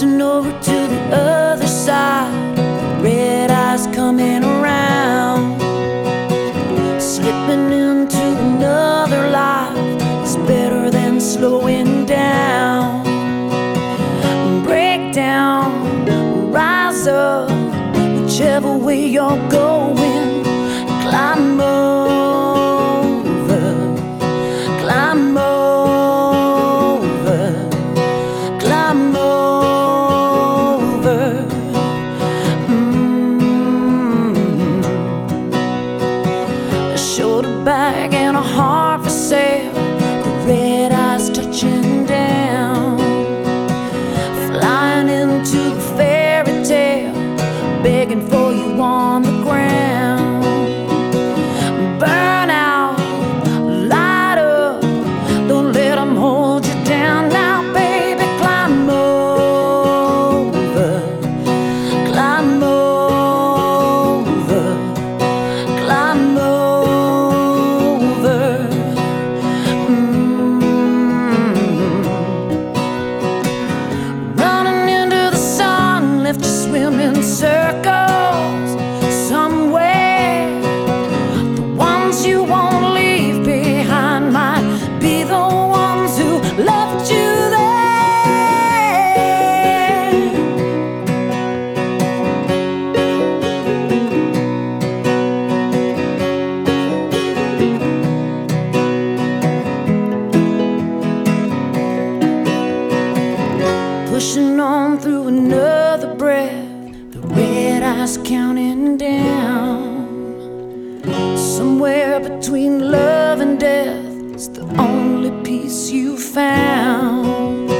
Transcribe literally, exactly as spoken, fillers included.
drifting over to the other side, red eyes coming around, slipping into another life is better than slowing down. Break down, rise up, whichever way you're going, climb over, climb over, climb over. Mm-hmm. A shoulder bag and a heart for sale, the red eyes touching down, flying into a fairy tale, begging for you on the ground. Burn out, light up, don't let them hold you down. Now baby, climb over, climb over, climb over. Mm-hmm. Running into the sun left you swimming circles somewhere. The ones you won't leave behind might be the ones who left you there. Pushing on through another breath, the red eyes counting down. Somewhere between love and death is the only peace you found.